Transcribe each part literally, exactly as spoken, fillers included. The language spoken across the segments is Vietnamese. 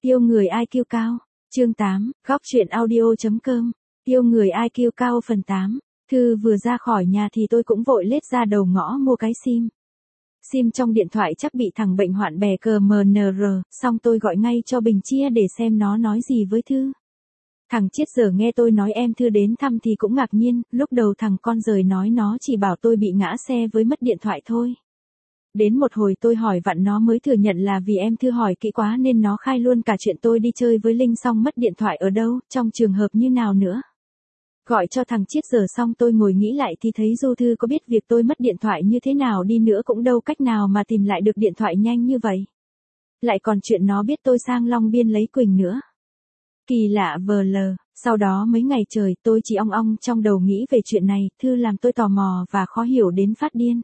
Yêu người i kiu cao. Chương tám, góc truyện audio.com. Yêu người i kiu cao phần tám. Thư vừa ra khỏi nhà thì tôi cũng vội lết ra đầu ngõ mua cái sim. Sim trong điện thoại chắc bị thằng bệnh hoạn bè cờ em en rờ, xong tôi gọi ngay cho Bình Chia để xem nó nói gì với Thư. Thằng Chiết giờ nghe tôi nói em Thư đến thăm thì cũng ngạc nhiên, lúc đầu thằng con rời nói nó chỉ bảo tôi bị ngã xe với mất điện thoại thôi. Đến một hồi tôi hỏi vặn nó mới thừa nhận là vì em Thư hỏi kỹ quá nên nó khai luôn cả chuyện tôi đi chơi với Linh xong mất điện thoại ở đâu, trong trường hợp như nào nữa. Gọi cho thằng Chiết giờ xong tôi ngồi nghĩ lại thì thấy Du Thư có biết việc tôi mất điện thoại như thế nào đi nữa cũng đâu cách nào mà tìm lại được điện thoại nhanh như vậy. Lại còn chuyện nó biết tôi sang Long Biên lấy Quỳnh nữa. Kỳ lạ vờ lờ, sau đó mấy ngày trời tôi chỉ ong ong trong đầu nghĩ về chuyện này, Thư làm tôi tò mò và khó hiểu đến phát điên.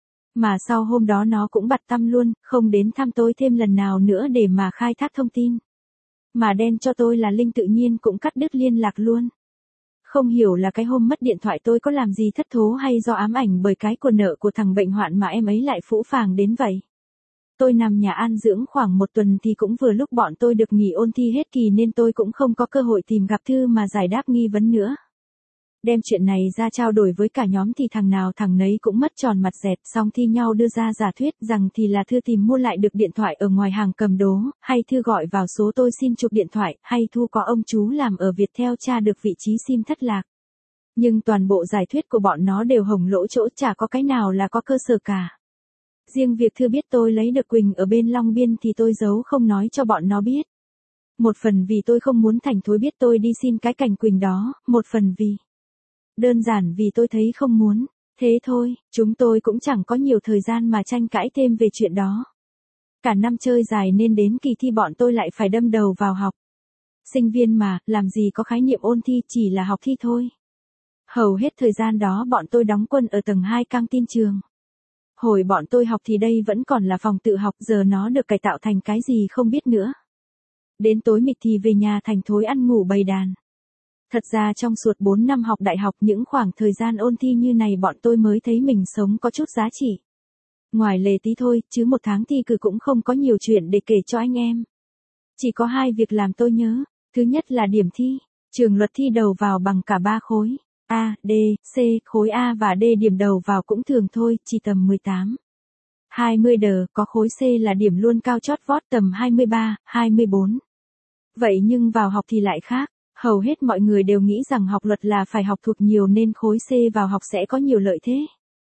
Mà sau hôm đó nó cũng bặt tăm luôn, không đến thăm tôi thêm lần nào nữa để mà khai thác thông tin. Mà đen cho tôi là Linh tự nhiên cũng cắt đứt liên lạc luôn. Không hiểu là cái hôm mất điện thoại tôi có làm gì thất thố hay do ám ảnh bởi cái của nợ của thằng bệnh hoạn mà em ấy lại phũ phàng đến vậy. Tôi nằm nhà an dưỡng khoảng một tuần thì cũng vừa lúc bọn tôi được nghỉ ôn thi hết kỳ nên tôi cũng không có cơ hội tìm gặp Thư mà giải đáp nghi vấn nữa. Đem chuyện này ra trao đổi với cả nhóm thì thằng nào thằng nấy cũng mất tròn mặt dẹt, xong thi nhau đưa ra giả thuyết rằng thì là Thư tìm mua lại được điện thoại ở ngoài hàng cầm đố, hay Thư gọi vào số tôi xin chụp điện thoại, hay Thu có ông chú làm ở Viettel tra được vị trí sim thất lạc. Nhưng toàn bộ giải thuyết của bọn nó đều hổng lỗ chỗ, chả có cái nào là có cơ sở cả. Riêng việc Thư biết tôi lấy được Quỳnh ở bên Long Biên thì tôi giấu không nói cho bọn nó biết. Một phần vì tôi không muốn Thành Thối biết tôi đi xin cái cành Quỳnh đó, một phần vì... Đơn giản vì tôi thấy không muốn, thế thôi, chúng tôi cũng chẳng có nhiều thời gian mà tranh cãi thêm về chuyện đó. Cả năm chơi dài nên đến kỳ thi bọn tôi lại phải đâm đầu vào học. Sinh viên mà, làm gì có khái niệm ôn thi, chỉ là học thi thôi. Hầu hết thời gian đó bọn tôi đóng quân ở tầng hai căng tin trường. Hồi bọn tôi học thì đây vẫn còn là phòng tự học, giờ nó được cải tạo thành cái gì không biết nữa. Đến tối mịt thì về nhà Thành Thối ăn ngủ bầy đàn. Thật ra trong suốt bốn năm học đại học những khoảng thời gian ôn thi như này bọn tôi mới thấy mình sống có chút giá trị. Ngoài lề tí thôi, chứ một tháng thi cử cũng không có nhiều chuyện để kể cho anh em. Chỉ có hai việc làm tôi nhớ. Thứ nhất là điểm thi. Trường luật thi đầu vào bằng cả ba khối. A, D, C, khối A và D điểm đầu vào cũng thường thôi, chỉ tầm mười tám. hai mươi đờ, có khối C là điểm luôn cao chót vót tầm hai mươi ba, hai mươi bốn. Vậy nhưng vào học thì lại khác. Hầu hết mọi người đều nghĩ rằng học luật là phải học thuộc nhiều nên khối C vào học sẽ có nhiều lợi thế.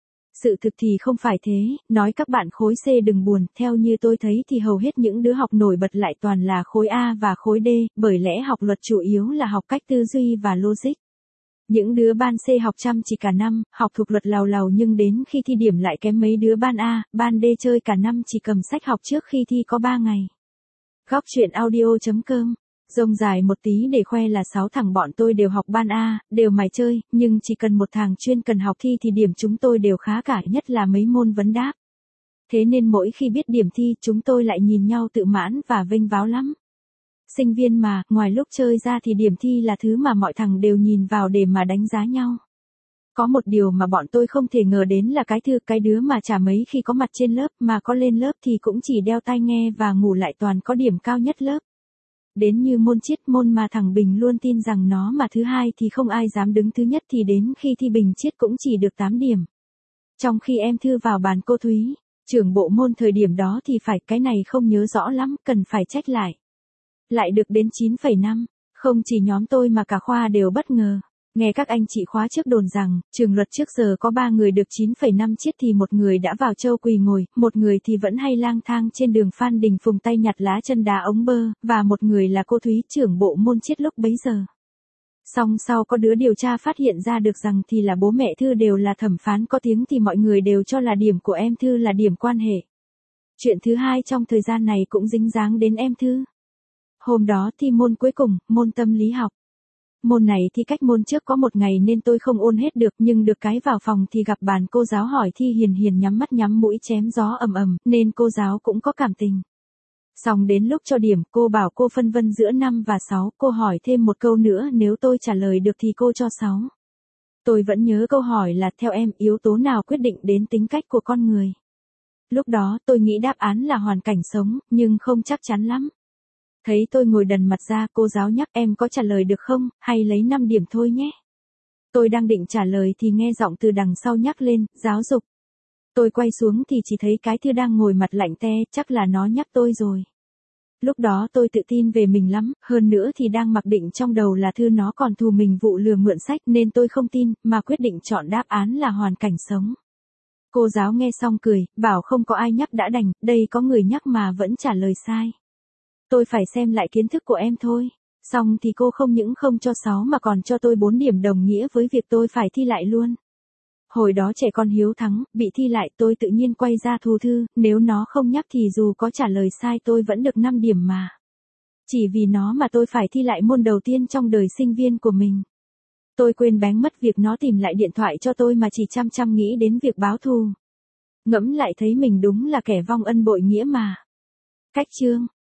Sự thực thì không phải thế, nói các bạn khối C đừng buồn, theo như tôi thấy thì hầu hết những đứa học nổi bật lại toàn là khối A và khối D, bởi lẽ học luật chủ yếu là học cách tư duy và logic. Những đứa ban C học chăm chỉ cả năm, học thuộc luật làu làu nhưng đến khi thi điểm lại kém mấy đứa ban A, ban D chơi cả năm chỉ cầm sách học trước khi thi có ba ngày. Góc truyện audio.com. Rông dài một tí để khoe là sáu thằng bọn tôi đều học ban A, đều mải chơi, nhưng chỉ cần một thằng chuyên cần học thi thì điểm chúng tôi đều khá cả, nhất là mấy môn vấn đáp. Thế nên mỗi khi biết điểm thi chúng tôi lại nhìn nhau tự mãn và vênh váo lắm. Sinh viên mà, ngoài lúc chơi ra thì điểm thi là thứ mà mọi thằng đều nhìn vào để mà đánh giá nhau. Có một điều mà bọn tôi không thể ngờ đến là cái Thư, cái đứa mà chả mấy khi có mặt trên lớp mà có lên lớp thì cũng chỉ đeo tai nghe và ngủ lại toàn có điểm cao nhất lớp. Đến như môn Triết, môn mà thằng Bình luôn tin rằng nó mà thứ hai thì không ai dám đứng thứ nhất, thì đến khi thi Bình Triết cũng chỉ được tám điểm. Trong khi em Thư vào bàn cô Thúy, trưởng bộ môn thời điểm đó thì phải, cái này không nhớ rõ lắm, cần phải check lại. Lại được đến chín phẩy năm, không chỉ nhóm tôi mà cả khoa đều bất ngờ. Nghe các anh chị khóa trước đồn rằng, trường luật trước giờ có ba người được chín phẩy năm Triết thì một người đã vào Châu Quỳ ngồi, một người thì vẫn hay lang thang trên đường Phan Đình Phùng tay nhặt lá chân đá ống bơ, và một người là cô Thúy trưởng bộ môn Triết lúc bấy giờ. Song sau có đứa điều tra phát hiện ra được rằng thì là bố mẹ Thư đều là thẩm phán có tiếng thì mọi người đều cho là điểm của em Thư là điểm quan hệ. Chuyện thứ hai trong thời gian này cũng dính dáng đến em Thư. Hôm đó thi môn cuối cùng, môn tâm lý học. Môn này thi cách môn trước có một ngày nên tôi không ôn hết được, nhưng được cái vào phòng thì gặp bàn cô giáo hỏi thi hiền hiền nhắm mắt nhắm mũi chém gió ầm ầm, nên cô giáo cũng có cảm tình. Xong đến lúc cho điểm, cô bảo cô phân vân giữa năm và sáu, cô hỏi thêm một câu nữa, nếu tôi trả lời được thì cô cho sáu. Tôi vẫn nhớ câu hỏi là, theo em, yếu tố nào quyết định đến tính cách của con người? Lúc đó tôi nghĩ đáp án là hoàn cảnh sống, nhưng không chắc chắn lắm. Thấy tôi ngồi đần mặt ra, cô giáo nhắc em có trả lời được không, hay lấy năm điểm thôi nhé. Tôi đang định trả lời thì nghe giọng từ đằng sau nhắc lên, giáo dục. Tôi quay xuống thì chỉ thấy cái Thư đang ngồi mặt lạnh te, chắc là nó nhắc tôi rồi. Lúc đó tôi tự tin về mình lắm, hơn nữa thì đang mặc định trong đầu là Thư nó còn thù mình vụ lừa mượn sách nên tôi không tin, mà quyết định chọn đáp án là hoàn cảnh sống. Cô giáo nghe xong cười, bảo không có ai nhắc đã đành, đây có người nhắc mà vẫn trả lời sai. Tôi phải xem lại kiến thức của em thôi. Xong thì cô không những không cho sáu mà còn cho tôi bốn điểm đồng nghĩa với việc tôi phải thi lại luôn. Hồi đó trẻ con hiếu thắng, bị thi lại tôi tự nhiên quay ra thù Thư, nếu nó không nhắc thì dù có trả lời sai tôi vẫn được năm điểm mà. Chỉ vì nó mà tôi phải thi lại môn đầu tiên trong đời sinh viên của mình. Tôi quên bén mất việc nó tìm lại điện thoại cho tôi mà chỉ chăm chăm nghĩ đến việc báo thù. Ngẫm lại thấy mình đúng là kẻ vong ân bội nghĩa mà. Cách chương